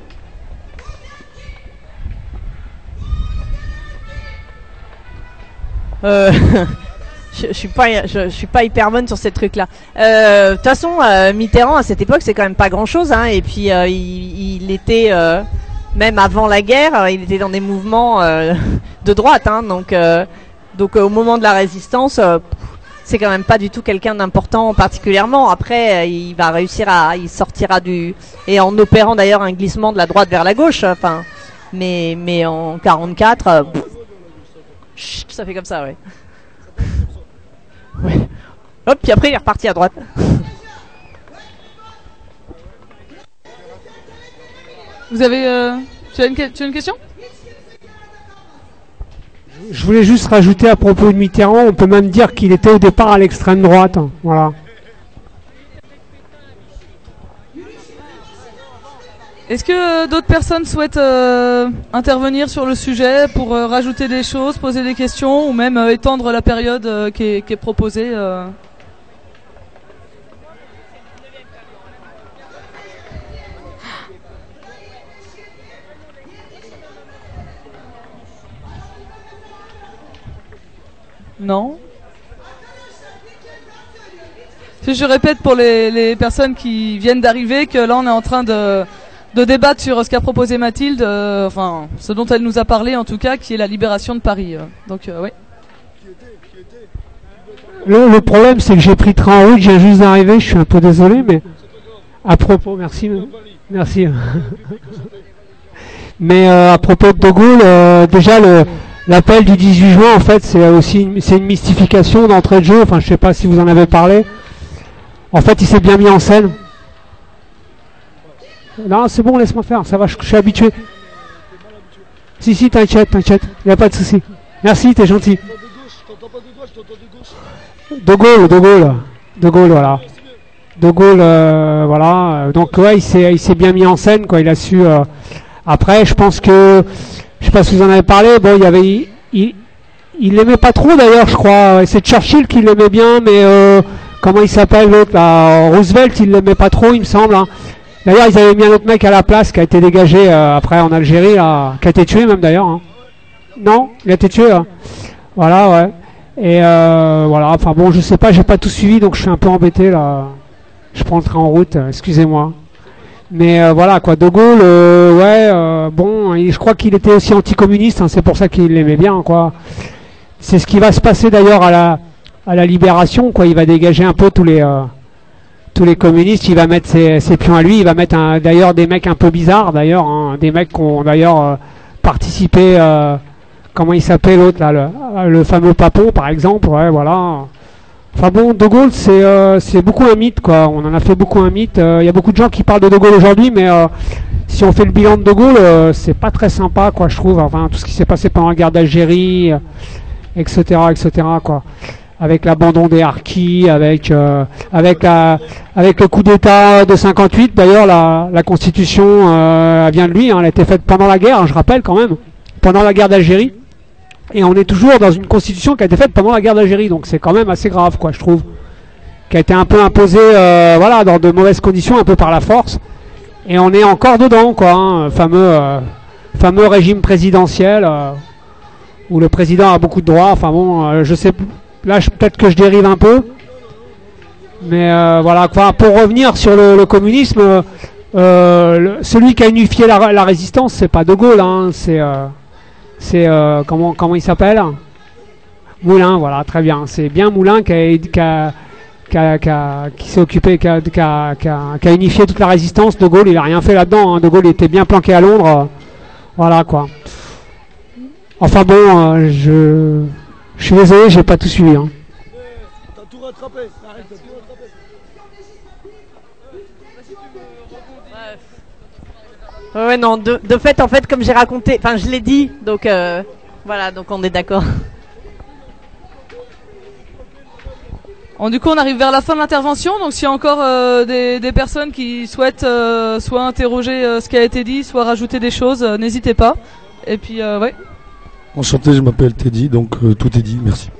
Je suis pas hyper bonne sur ces trucs-là. De toute façon, Mitterrand à cette époque c'est quand même pas grand-chose, hein, et puis il était même avant la guerre, il était dans des mouvements de droite, hein, donc au moment de la résistance, c'est quand même pas du tout quelqu'un d'important particulièrement. Après, il va réussir il sortira et en opérant d'ailleurs un glissement de la droite vers la gauche. Enfin, mais en 44, ça fait comme ça, ouais. Ouais. Hop, puis après il est reparti à droite. Vous avez, tu as une question? Je voulais juste rajouter à propos de Mitterrand, on peut même dire qu'il était au départ à l'extrême droite. Voilà. Est-ce que d'autres personnes souhaitent intervenir sur le sujet pour rajouter des choses, poser des questions ou même étendre la période qui est proposée Non. Je répète pour les personnes qui viennent d'arriver que là on est en train de débattre sur ce qu'a proposé Mathilde, enfin ce dont elle nous a parlé en tout cas, qui est la libération de Paris. Donc oui. Le problème c'est que j'ai pris train en route, je viens juste d'arriver, je suis un peu désolé, mais à propos, merci. Mais à propos de De Gaulle, déjà l'appel du 18 juin, en fait, c'est aussi une mystification d'entrée de jeu. Enfin, je sais pas si vous en avez parlé. En fait, il s'est bien mis en scène. Non, c'est bon, laisse-moi faire. Ça va, je suis habitué. Si, t'inquiète. Il n'y a pas de souci. Merci, t'es gentil. De Gaulle, voilà. De Gaulle, voilà. Donc, ouais, il s'est bien mis en scène, quoi. Il a su. Après, je pense que. Je sais pas si vous en avez parlé, bon, il l'aimait pas trop d'ailleurs, je crois. C'est Churchill qui l'aimait bien, mais comment il s'appelle l'autre là, Roosevelt, il l'aimait pas trop, il me semble, hein. D'ailleurs, ils avaient mis un autre mec à la place qui a été dégagé après en Algérie, là, qui a été tué même d'ailleurs, hein. Non, il a été tué, hein. Voilà, ouais. Et voilà, enfin bon, je sais pas, j'ai pas tout suivi, donc je suis un peu embêté là. Je prends le train en route, excusez-moi. Mais voilà quoi, De Gaulle, bon, je crois qu'il était aussi anticommuniste, hein, c'est pour ça qu'il l'aimait bien, quoi. C'est ce qui va se passer d'ailleurs à la Libération, quoi. Il va dégager un peu tous les communistes, il va mettre ses pions à lui, il va mettre d'ailleurs des mecs un peu bizarres, d'ailleurs, hein, des mecs qui ont d'ailleurs participé, comment il s'appelle l'autre là, le fameux Papon par exemple, ouais, voilà. Enfin bon, De Gaulle, c'est beaucoup un mythe, quoi. On en a fait beaucoup un mythe. Il y a beaucoup de gens qui parlent de Gaulle aujourd'hui, mais si on fait le bilan de De Gaulle, c'est pas très sympa, quoi, je trouve. Enfin, tout ce qui s'est passé pendant la guerre d'Algérie, etc., quoi. Avec l'abandon des harkis, avec le coup d'État de 58. D'ailleurs, la Constitution elle vient de lui. Hein, elle a été faite pendant la guerre, hein, je rappelle quand même, pendant la guerre d'Algérie. Et on est toujours dans une constitution qui a été faite pendant la guerre d'Algérie, donc c'est quand même assez grave, quoi, je trouve. Qui a été un peu imposée, voilà, dans de mauvaises conditions, un peu par la force. Et on est encore dedans, quoi, hein, fameux régime présidentiel où le président a beaucoup de droits. Enfin bon, je sais, là peut-être que je dérive un peu, mais voilà, quoi. Pour revenir sur le communisme, celui qui a unifié la résistance, c'est pas De Gaulle, hein, c'est comment il s'appelle, Moulin, voilà, très bien. C'est bien Moulin qui s'est occupé, qui a unifié toute la résistance. De Gaulle, il a rien fait là-dedans, hein. De Gaulle était bien planqué à Londres. Voilà quoi. Enfin bon, je suis désolé, j'ai pas tout suivi. Hein. T'as tout rattrapé. Arrête, t'as tout rattrapé. Ouais, non, de fait, en fait, comme j'ai raconté, enfin, je l'ai dit, donc voilà, donc on est d'accord. Bon, du coup, on arrive vers la fin de l'intervention, donc s'il y a encore des personnes qui souhaitent soit interroger ce qui a été dit, soit rajouter des choses, n'hésitez pas. Et puis, ouais. Enchanté, je m'appelle Teddy, donc tout est dit, merci.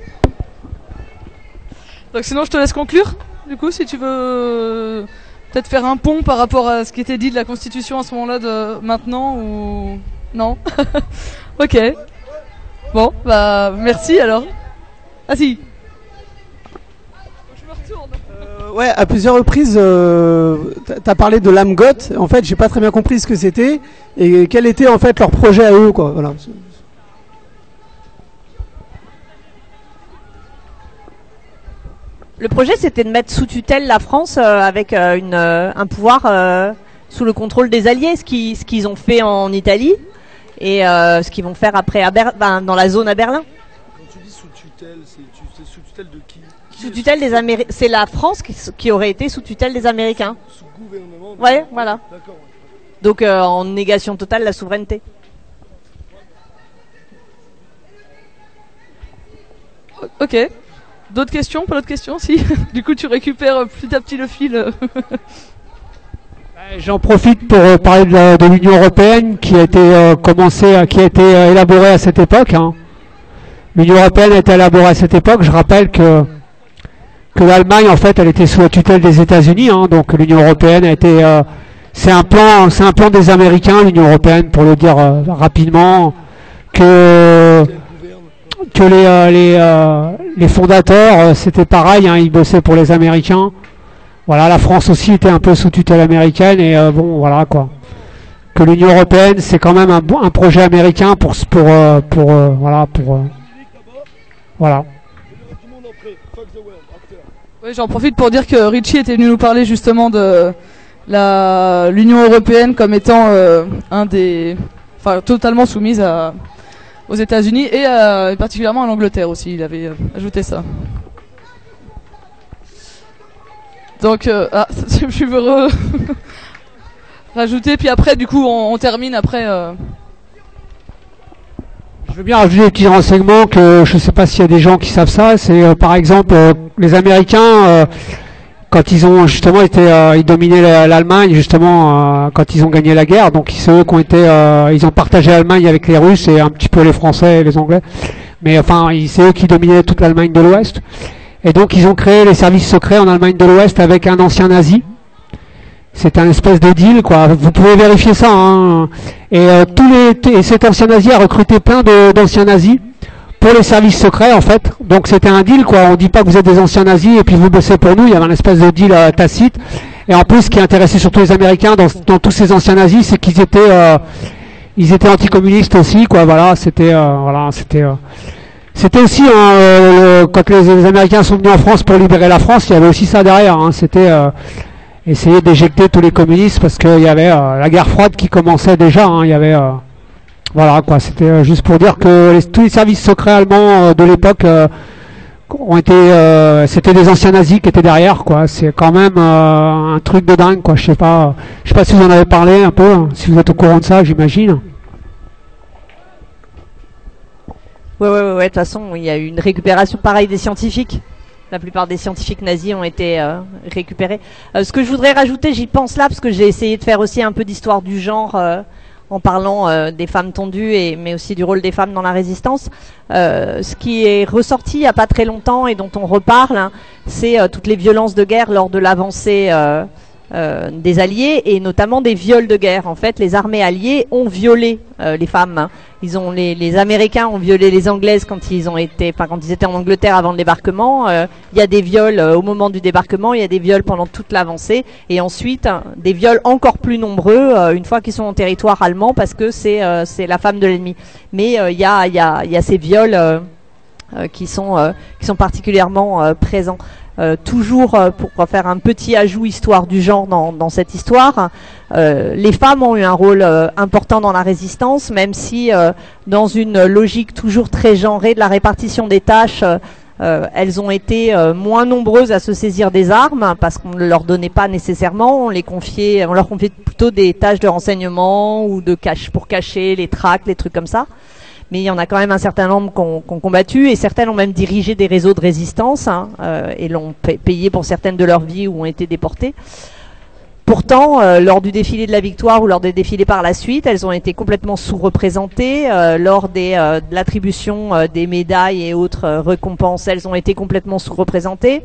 Donc sinon, je te laisse conclure, du coup, si tu veux peut-être faire un pont par rapport à ce qui était dit de la Constitution à ce moment-là de maintenant, ou... Non. Ok. Bon, bah, merci alors. Ah si. Ouais, à plusieurs reprises, t'as parlé de l'AMGOT. En fait, j'ai pas très bien compris ce que c'était et quel était en fait leur projet à eux, quoi. Voilà. Le projet, c'était de mettre sous tutelle la France avec un pouvoir sous le contrôle des Alliés, ce qu'ils ont fait en Italie et ce qu'ils vont faire après dans la zone à Berlin. Quand tu dis sous tutelle, c'est sous tutelle de qui? Sous tutelle des Américains. C'est la France qui aurait été sous tutelle des Américains. Sous gouvernement. Ouais, voilà. D'accord. Ouais. Donc en négation totale de la souveraineté. Ok. D'autres questions? Pas d'autres questions? Si. Du coup, tu récupères petit à petit le fil. J'en profite pour parler de l'Union européenne qui a été qui a été élaborée à cette époque. Hein. L'Union européenne a été élaborée à cette époque. Je rappelle que l'Allemagne, en fait, elle était sous la tutelle des États-Unis. Hein. Donc l'Union européenne a été, c'est un plan des Américains, l'Union européenne, pour le dire rapidement, que les fondateurs, c'était pareil, hein, ils bossaient pour les Américains. Voilà, la France aussi était un peu sous tutelle américaine et bon, voilà quoi. Que l'Union européenne, c'est quand même un projet américain voilà. Oui, j'en profite pour dire que Richie était venu nous parler justement de l'Union européenne comme étant totalement soumise aux États-Unis et particulièrement à l'Angleterre aussi. Il avait ajouté ça. Donc, je veux rajouter, puis après, du coup, on termine après. Je veux bien rajouter des petits renseignements que je ne sais pas s'il y a des gens qui savent ça. C'est par exemple les Américains quand ils ont justement ils dominaient l'Allemagne justement quand ils ont gagné la guerre. Donc c'est eux qui ont été, ils ont partagé l'Allemagne avec les Russes et un petit peu les Français et les Anglais. Mais enfin, c'est eux qui dominaient toute l'Allemagne de l'Ouest. Et donc ils ont créé les services secrets en Allemagne de l'Ouest avec un ancien nazi. C'est un espèce de deal, quoi. Vous pouvez vérifier ça. Hein. Et cet ancien nazi a recruté plein d'anciens nazis pour les services secrets, en fait. Donc c'était un deal, quoi. On dit pas que vous êtes des anciens nazis et puis vous bossez pour nous. Il y avait un espèce de deal tacite. Et en plus, ce qui intéressait surtout les Américains dans tous ces anciens nazis, c'est qu'ils étaient anticommunistes aussi, quoi. Voilà, c'était aussi quand les Américains sont venus en France pour libérer la France, il y avait aussi ça derrière. Hein. C'était essayer d'éjecter tous les communistes parce qu'il y avait la guerre froide qui commençait déjà. Hein. Il y avait voilà quoi. C'était juste pour dire que tous les services secrets allemands de l'époque c'était des anciens nazis qui étaient derrière, quoi. C'est quand même un truc de dingue, quoi. Je sais pas si vous en avez parlé un peu, hein, si vous êtes au courant de ça, j'imagine. Ouais. De toute façon, il y a eu une récupération pareille des scientifiques. La plupart des scientifiques nazis ont été récupérés. Ce que je voudrais rajouter, j'y pense là, parce que j'ai essayé de faire aussi un peu d'histoire du genre en parlant des femmes tondues, mais aussi du rôle des femmes dans la résistance. Ce qui est ressorti il n'y a pas très longtemps et dont on reparle, hein, c'est toutes les violences de guerre lors de l'avancée des Alliés et notamment des viols de guerre. En fait, les armées alliées ont violé les femmes. Hein. Les Américains ont violé les Anglaises quand ils étaient en Angleterre avant le débarquement. Il y a des viols au moment du débarquement, il y a des viols pendant toute l'avancée et ensuite des viols encore plus nombreux une fois qu'ils sont en territoire allemand parce que c'est la femme de l'ennemi. Mais il y a ces viols qui sont particulièrement présents. Toujours pour faire un petit ajout histoire du genre dans cette histoire, les femmes ont eu un rôle important dans la résistance, même si dans une logique toujours très genrée de la répartition des tâches, elles ont été moins nombreuses à se saisir des armes parce qu'on ne leur donnait pas nécessairement, on leur confiait plutôt des tâches de renseignement ou pour cacher les tracts, les trucs comme ça. Mais il y en a quand même un certain nombre qui ont combattu, et certaines ont même dirigé des réseaux de résistance et l'ont payé pour certaines de leur vie ou ont été déportées. Pourtant, lors du défilé de la victoire ou lors des défilés par la suite, elles ont été complètement sous-représentées. Lors de l'attribution des médailles et autres récompenses, elles ont été complètement sous-représentées.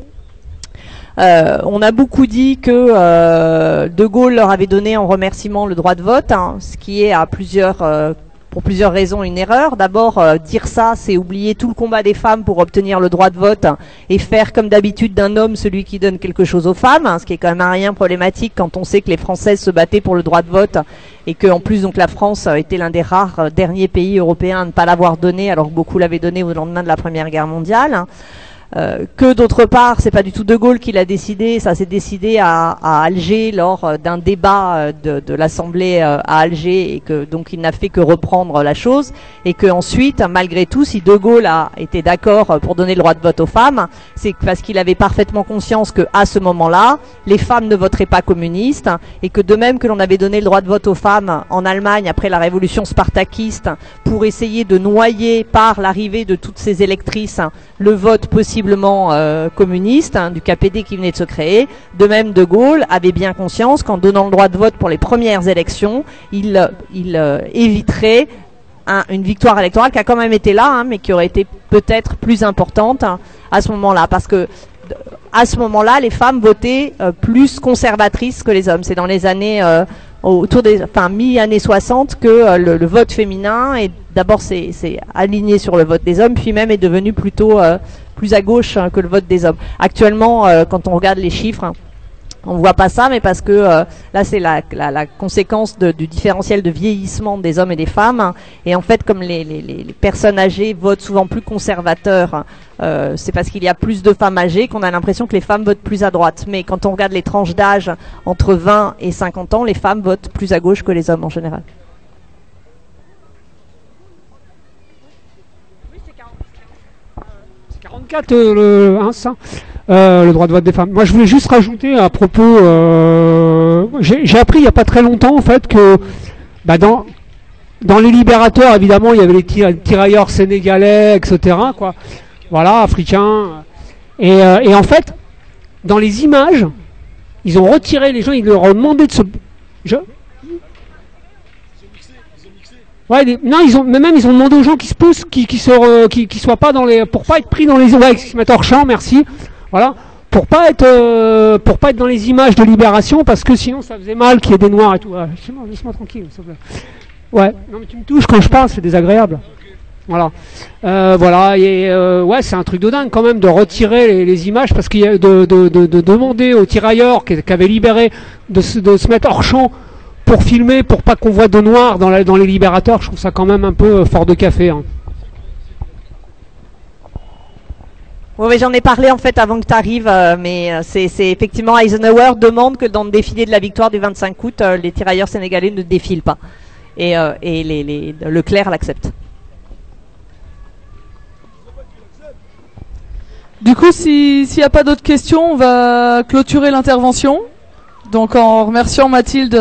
On a beaucoup dit que De Gaulle leur avait donné en remerciement le droit de vote, ce qui est pour plusieurs raisons une erreur. D'abord, dire ça, c'est oublier tout le combat des femmes pour obtenir le droit de vote et faire comme d'habitude d'un homme celui qui donne quelque chose aux femmes, ce qui est quand même un rien problématique quand on sait que les Françaises se battaient pour le droit de vote et que en plus donc la France était l'un des rares derniers pays européens à ne pas l'avoir donné alors que beaucoup l'avaient donné au lendemain de la Première Guerre mondiale. Que d'autre part, c'est pas du tout De Gaulle qui l'a décidé, ça s'est décidé à Alger lors d'un débat de l'Assemblée à Alger, et que donc il n'a fait que reprendre la chose, et que ensuite, malgré tout, si De Gaulle a été d'accord pour donner le droit de vote aux femmes, c'est parce qu'il avait parfaitement conscience que à ce moment-là, les femmes ne voteraient pas communistes, et que de même que l'on avait donné le droit de vote aux femmes en Allemagne après la révolution spartakiste pour essayer de noyer par l'arrivée de toutes ces électrices le vote possiblement communiste du KPD qui venait de se créer. De même, De Gaulle avait bien conscience qu'en donnant le droit de vote pour les premières élections, il éviterait une victoire électorale qui a quand même été là, mais qui aurait été peut-être plus importante à ce moment-là, parce que à ce moment-là, les femmes votaient plus conservatrices que les hommes. C'est dans les années autour des mi-années 60 que le vote féminin est d'abord c'est aligné sur le vote des hommes, puis même est devenu plutôt plus à gauche que le vote des hommes. Actuellement, quand on regarde les chiffres, on voit pas ça, mais parce que là c'est la conséquence du différentiel de vieillissement des hommes et des femmes. Et en fait, comme les personnes âgées votent souvent plus conservateurs, c'est parce qu'il y a plus de femmes âgées qu'on a l'impression que les femmes votent plus à droite. Mais quand on regarde les tranches d'âge entre 20 et 50 ans, les femmes votent plus à gauche que les hommes en général. C'est 44 le droit de vote des femmes. Moi, je voulais juste rajouter à propos. J'ai appris il n'y a pas très longtemps en fait que dans les libérateurs, évidemment, il y avait les tirailleurs sénégalais, etc. Quoi. Voilà, africains. Et en fait, dans les images, ils ont retiré les gens. Ils leur ont demandé de se. Ouais, ils ont demandé aux gens qui se poussent, qui soient pas dans les, pour pas être pris dans les, qui se mettent hors champ, merci. Voilà, pour pas être dans les images de libération, parce que sinon ça faisait mal qu'il y ait des noirs et tout. Ouais, laisse-moi tranquille, s'il te plaît. Ouais, non mais tu me touches quand je parle, c'est désagréable. Voilà, voilà, et ouais, c'est un truc de dingue quand même de retirer les images, parce qu'il y a de demander aux tirailleurs qui avaient libéré de se mettre hors champ pour filmer, pour pas qu'on voit de noir dans les libérateurs. Je trouve ça quand même un peu fort de café. Hein. Oui, mais j'en ai parlé en fait avant que tu arrives, mais c'est effectivement Eisenhower demande que dans le défilé de la victoire du 25 août, les tirailleurs sénégalais ne défilent pas. Et Leclerc l'accepte. Du coup, s'il n'y a pas d'autres questions, on va clôturer l'intervention. Donc en remerciant Mathilde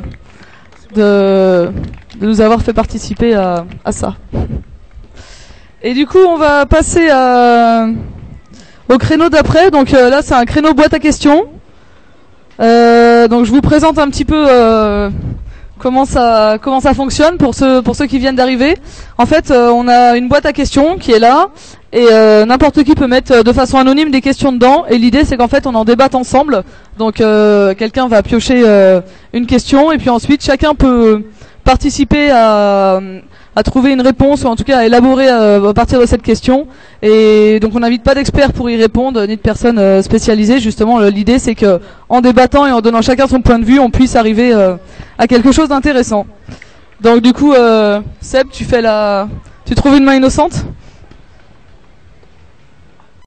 de nous avoir fait participer à ça. Et du coup, on va passer au créneau d'après. Donc là, c'est un créneau boîte à questions. Donc je vous présente un petit peu comment ça fonctionne pour ceux qui viennent d'arriver. En fait, on a une boîte à questions qui est là. Et n'importe qui peut mettre de façon anonyme des questions dedans. Et l'idée, c'est qu'en fait, on en débatte ensemble. Donc, quelqu'un va piocher une question. Et puis ensuite, chacun peut participer à trouver une réponse, ou en tout cas à élaborer à partir de cette question. Et donc, on n'invite pas d'experts pour y répondre, ni de personnes spécialisées. Justement, l'idée, c'est que en débattant et en donnant chacun son point de vue, on puisse arriver à quelque chose d'intéressant. Donc, du coup, Seb, tu trouves une main innocente ?